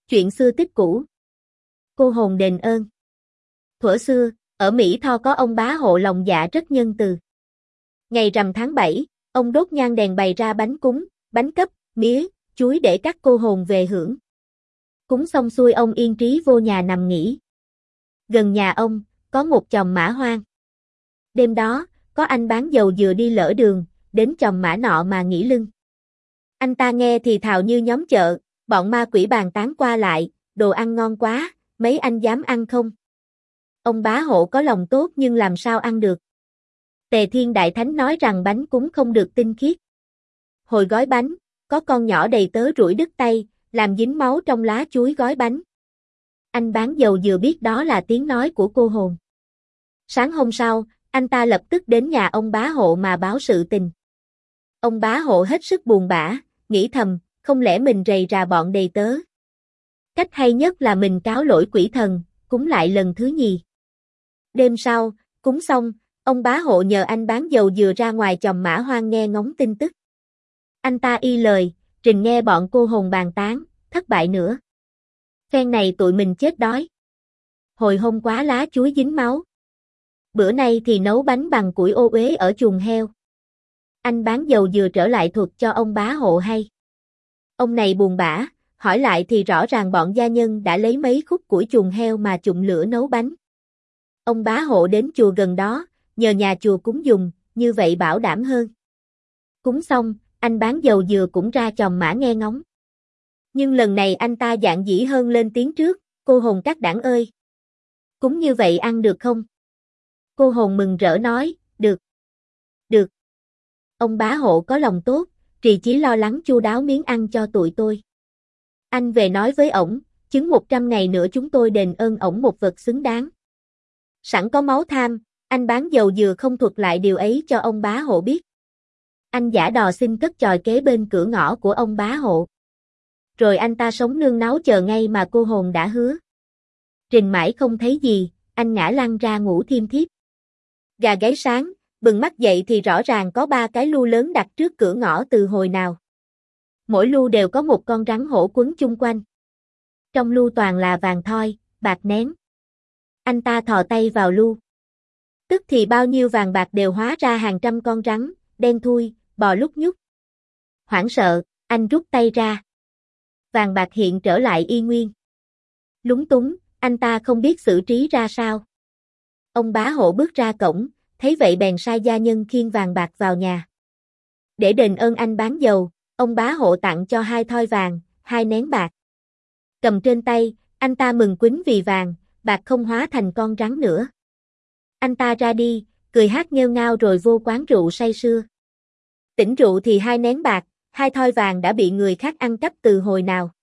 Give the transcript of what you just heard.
Chuyện xưa tích cũ. Cô hồn đền ơn. Thuở xưa, ở Mỹ Tho có ông bá hộ lòng dạ rất nhân từ. Ngày rằm tháng 7, ông đốt nhang đèn bày ra bánh cúng, bánh cấp, mía, chuối để các cô hồn về hưởng. Cúng xong xuôi ông yên trí vô nhà nằm nghỉ. Gần nhà ông, có một chòm mã hoang. Đêm đó, có anh bán dầu dừa đi lỡ đường, đến chòm mã nọ mà nghỉ lưng. Anh ta nghe thì thào như nhóm chợ, bọn ma quỷ bàn tán qua lại, đồ ăn ngon quá, mấy anh dám ăn không? Ông bá hộ có lòng tốt nhưng làm sao ăn được? Tề Thiên Đại Thánh nói rằng bánh cúng không được tinh khiết. Hồi gói bánh, có con nhỏ đầy tớ rủi đứt tay, làm dính máu trong lá chuối gói bánh. Anh bán dầu dừa biết đó là tiếng nói của cô hồn. Sáng hôm sau, anh ta lập tức đến nhà ông bá hộ mà báo sự tình. Ông bá hộ hết sức buồn bã, nghĩ thầm, không lẽ mình rầy rà bọn đầy tớ. Cách hay nhất là mình cáo lỗi quỷ thần, cúng lại lần thứ nhì. Đêm sau, cúng xong, ông bá hộ nhờ anh bán dầu dừa ra ngoài chòm mã hoang nghe ngóng tin tức. Anh ta y lời, trình nghe bọn cô hồn bàn tán, thất bại nữa. Phen này tụi mình chết đói. Hồi hôm quá lá chuối dính máu. Bữa nay thì nấu bánh bằng củi ô uế ở chuồng heo. Anh bán dầu dừa trở lại thuật cho ông bá hộ hay. Ông này buồn bã, hỏi lại thì rõ ràng bọn gia nhân đã lấy mấy khúc củi chuồng heo mà chụm lửa nấu bánh. Ông bá hộ đến chùa gần đó, nhờ nhà chùa cúng dùng, như vậy bảo đảm hơn. Cúng xong, anh bán dầu dừa cũng ra chòm mã nghe ngóng. Nhưng lần này anh ta dạn dĩ hơn lên tiếng trước, cô hồn các đảng ơi. Cúng như vậy ăn được không? Cô hồn mừng rỡ nói, được. Được. Ông bá hộ có lòng tốt, trì chí lo lắng chu đáo miếng ăn cho tụi tôi. Anh về nói với ổng, chứng 100 ngày nữa chúng tôi đền ơn ổng một vật xứng đáng. Sẵn có máu tham, anh bán dầu dừa không thuật lại điều ấy cho ông bá hộ biết. Anh giả đò xin cất chòi kế bên cửa ngõ của ông bá hộ. Rồi anh ta sống nương náu chờ ngay mà cô hồn đã hứa. Trình mãi không thấy gì, anh ngã lăn ra ngủ thiêm thiếp. Gà gáy sáng, bừng mắt dậy thì rõ ràng có 3 cái lu lớn đặt trước cửa ngõ từ hồi nào. Mỗi lu đều có một con rắn hổ quấn chung quanh. Trong lu toàn là vàng thoi, bạc nén. Anh ta thò tay vào lu. Tức thì bao nhiêu vàng bạc đều hóa ra hàng trăm con rắn, đen thui, bò lúc nhúc. Hoảng sợ, anh rút tay ra. Vàng bạc hiện trở lại y nguyên. Lúng túng, anh ta không biết xử trí ra sao. Ông bá hộ bước ra cổng, thấy vậy bèn sai gia nhân khiêng vàng bạc vào nhà. Để đền ơn anh bán dầu, ông bá hộ tặng cho 2 thoi vàng, 2 nén bạc. Cầm trên tay, anh ta mừng quýnh vì vàng, bạc không hóa thành con rắn nữa. Anh ta ra đi, cười hát nghêu ngao rồi vô quán rượu say sưa. Tỉnh rượu thì 2 nén bạc, 2 thoi vàng đã bị người khác ăn cắp từ hồi nào.